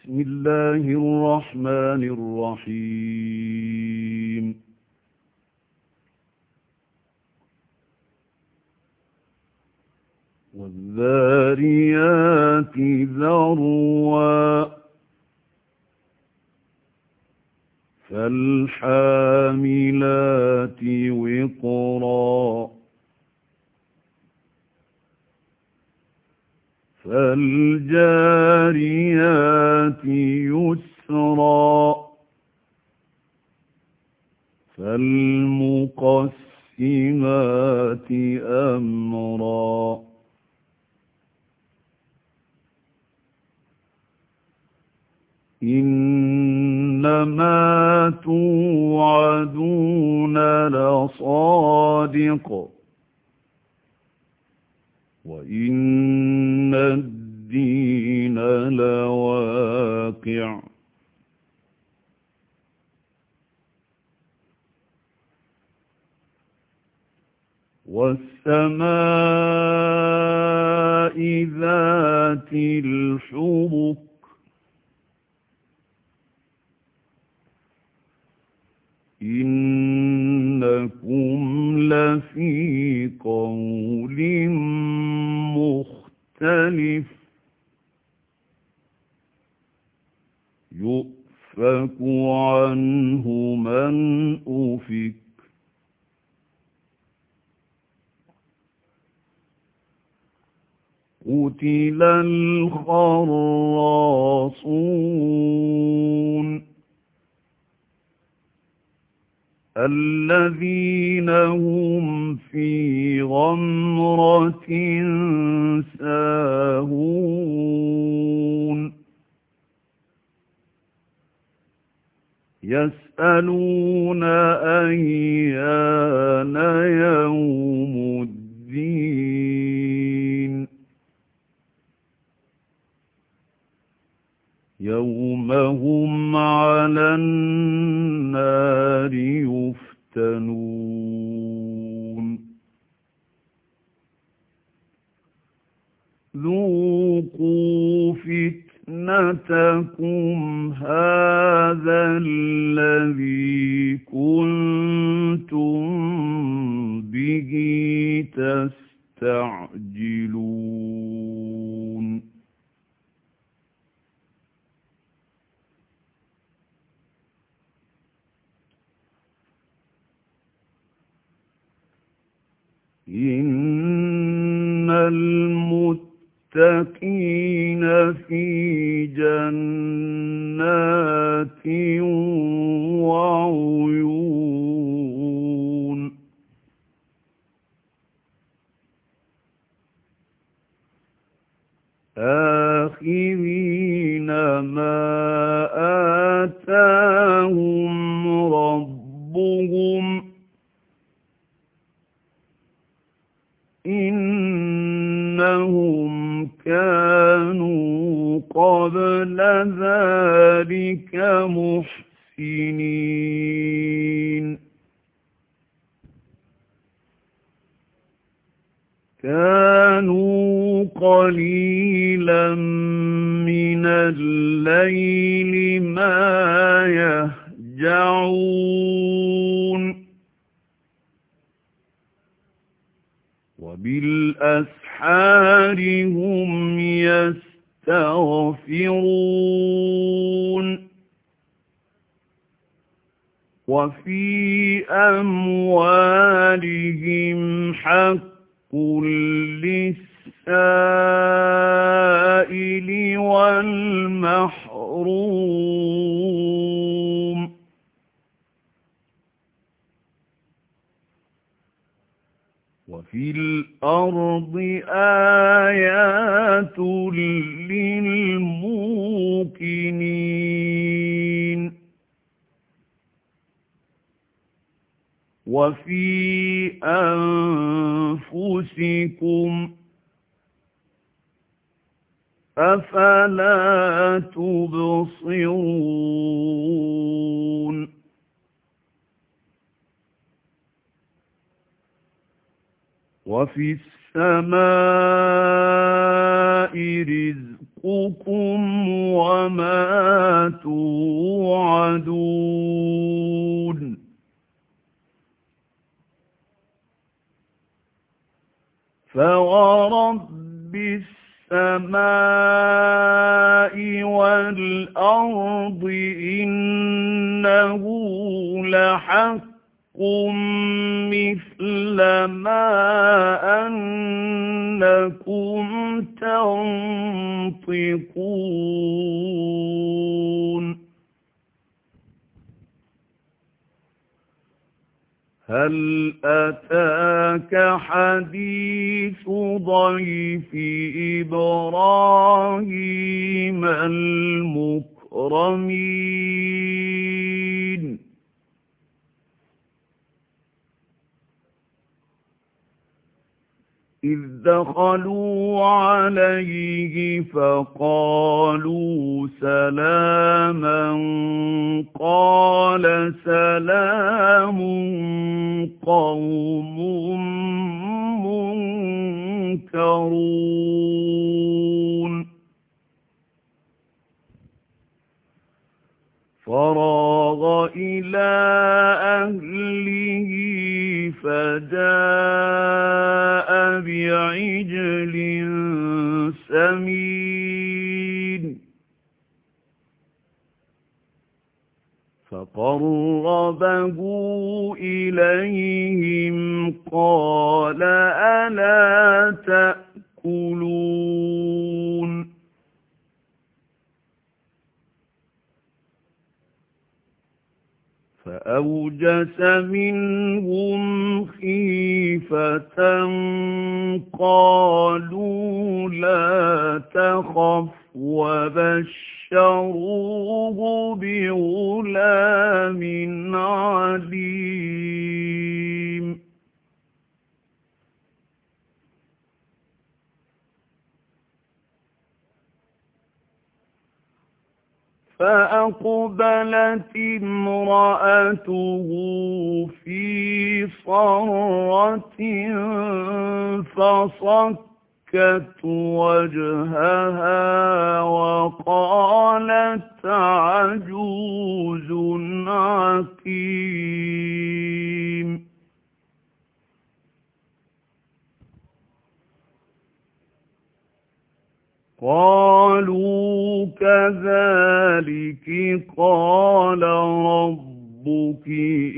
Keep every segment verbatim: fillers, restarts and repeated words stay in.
بسم الله الرحمن الرحيم والذاريات ذروا فالحاملات وقرا فالجاريات يسرا فالمقسمات أمرا إنما توعدون لصادق وإن الدين لواقع والسماء ذات الحبك إنكم لفي قول مختلف يؤفك عنه من أفك قتل الخراصون الذين هم في غمرة ساهون يسألون أيان يوم الدين يوم هم على النار يفتنون ذوقوا فتنتكم هذا الذي كنتم به تستعجلون إن المتقين في جنات وعيون آخذين ما آتاهم ربهم إنهم كانوا قبل ذلك محسنين كانوا قليلا من الليل ما يهجعون وبالأسحار هم يستغفرون وفي أموالهم حق للسائل والمحروم وفي الأرض آيات للموقنين وفي أنفسكم أفلا تبصرون وفي السماء رزقكم وما توعدون فورب السماء والأرض إنه لحق مثل ما أنكم تنطقون هل أتاك حديث ضيف إبراهيم المكرمين إذ دخلوا عليه فقالوا سلاما قال سلام قوم منكرون فراغ إلى أهله فجاء بعجل سمين فقربه إليهم قال ألا تأكلون فأوجس منهم خيفة قالوا لا تخف وبشروه بغلام عليم فأقبلت امرأته في صرة فصكت وجهها وقالت عجوز عقيم قالوا كذلك قال ربك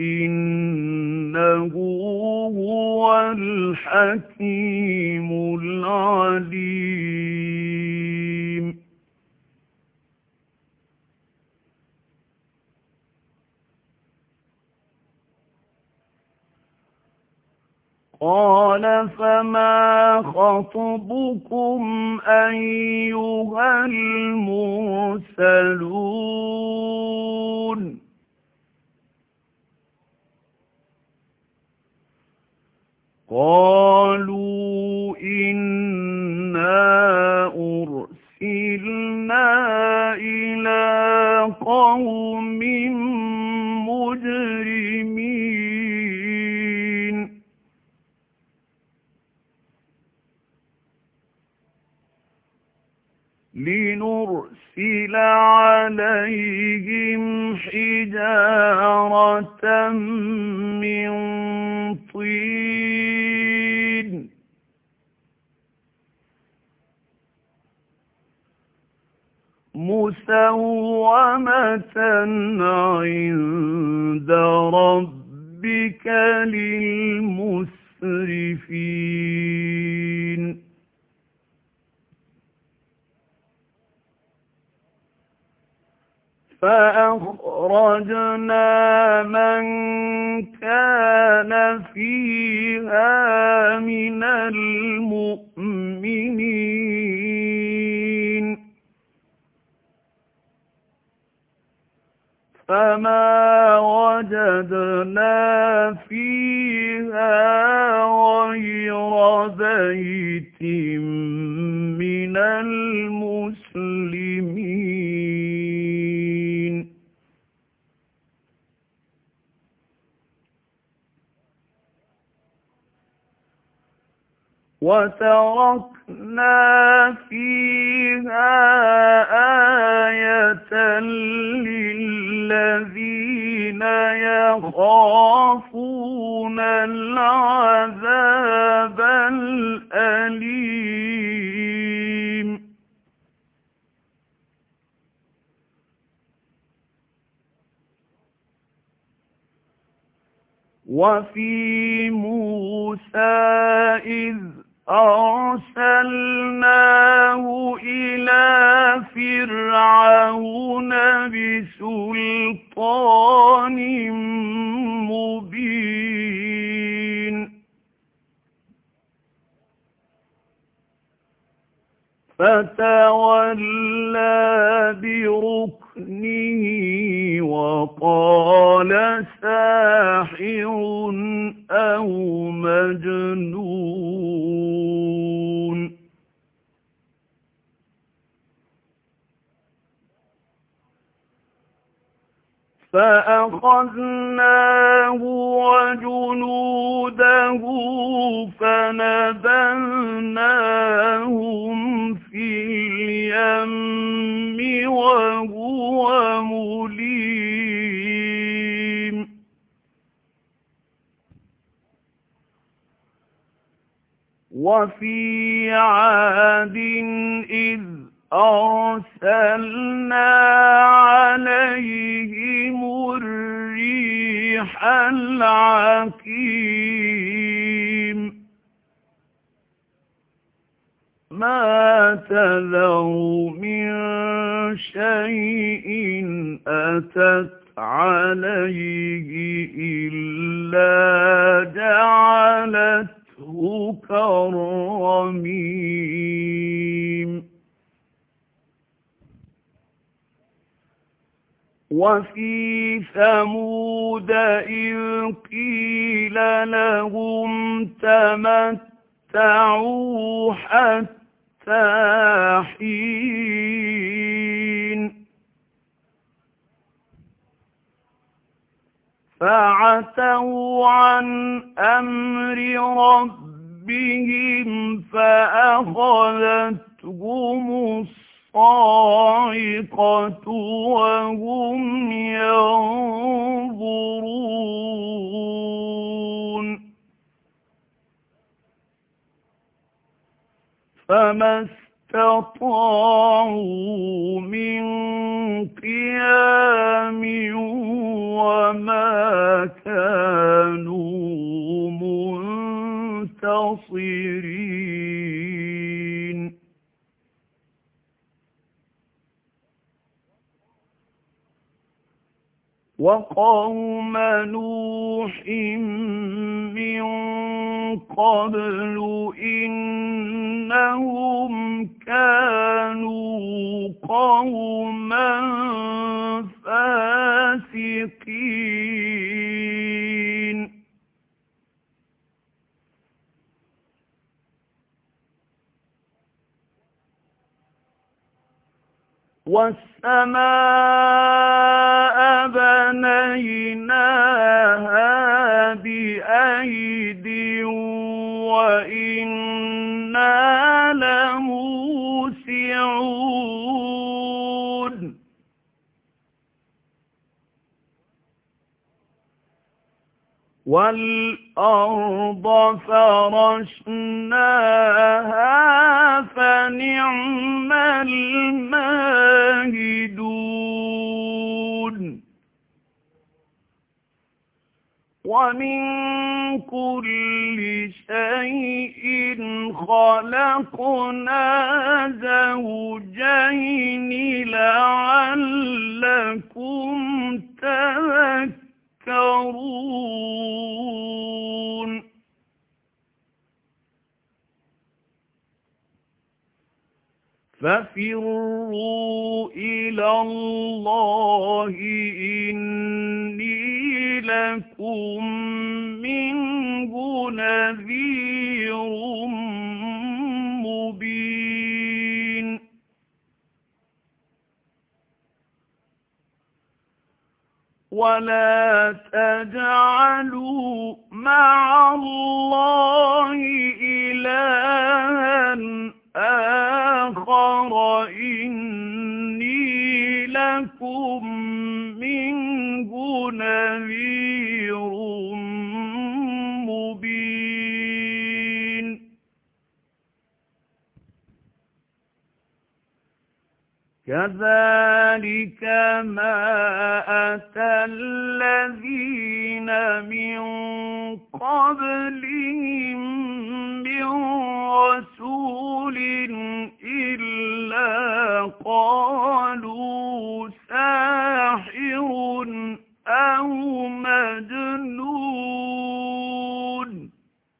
إنه هو الحكيم العليم قال فما خطبكم أيها المرسلون قالوا إنا أرسلنا إلى قوم مجرمين لنرسل عليهم حجارة من طين مسومة عند ربك للمسرفين فأخرجنا من كان فيها من المؤمنين فما وجدنا فيها غير بيت من المسلمين وتركنا فيها آية يخافون العذاب الأليم وفي موسى إذ أرسلناه إلى فرعون بسلطان مبين فتولى بركنه وقال ساحر أو مجنون فأخذناه وجنوده فنبذناهم في اليم وهو مليم وفي عاد إذ أرسلنا عليهم الريح العقيم ما تذر من شيء أتت عليه إلا جعلته كالرميم وفي ثمود إذ قيل لهم تمتعوا حتى حين فعتوا عن أمر ربهم فأخذتهم الصاعقة وهم ينظرون فما استطاعوا من قيام وما كانوا منتصرين وقوم نوح من قبل إنهم كانوا قوما فاسقين والسماء بنيناها بأيد وإنا لموسعون والأرض فرشناها فنعم الماهدون ومن كل شيء خلقنا زوجين لعلكم تذكرون ففروا إلى الله إني لكم منه نذير مبين ولا تجعلوا مع الله إلها آخر إني لكم منه نذير كذلك ما أتى الذين من قبلهم من رسول إلا قالوا ساحر أو مجنون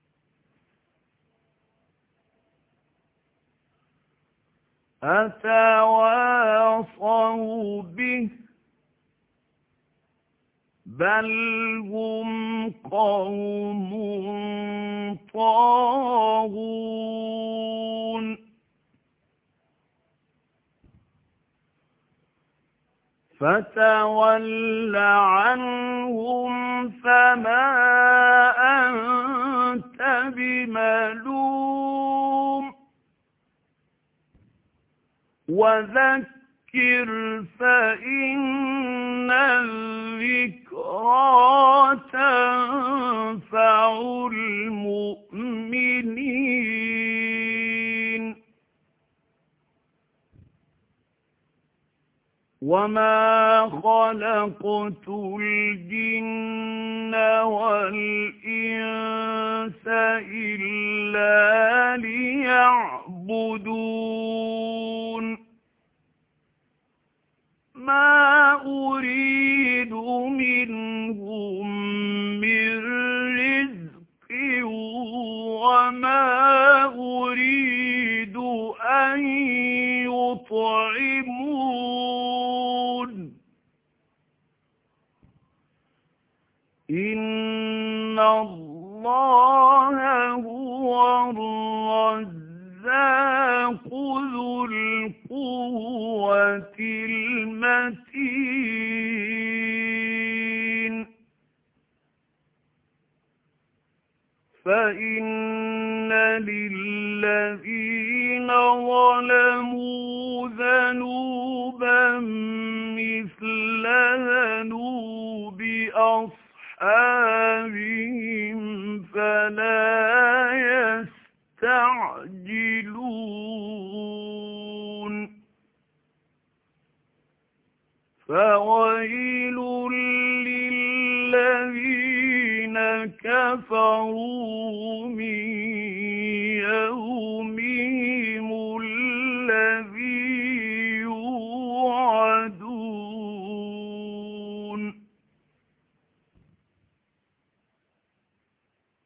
أتواصوا به بل هم قوم طاغون فتول عنهم فما أنت بملوم وذكر فإن الذكرى تنفع المؤمنين وما خلقت الجن والإنس إلا ليعبدون ما أريد منهم من رزق وما أريد أن يطعمون إن الله هو الرزاق ذو القوة المتين فإن للذين ظلموا ذنوبا مثل ذنوب أصحابهم فلا يستعجلون فويل للذين كفروا من يوم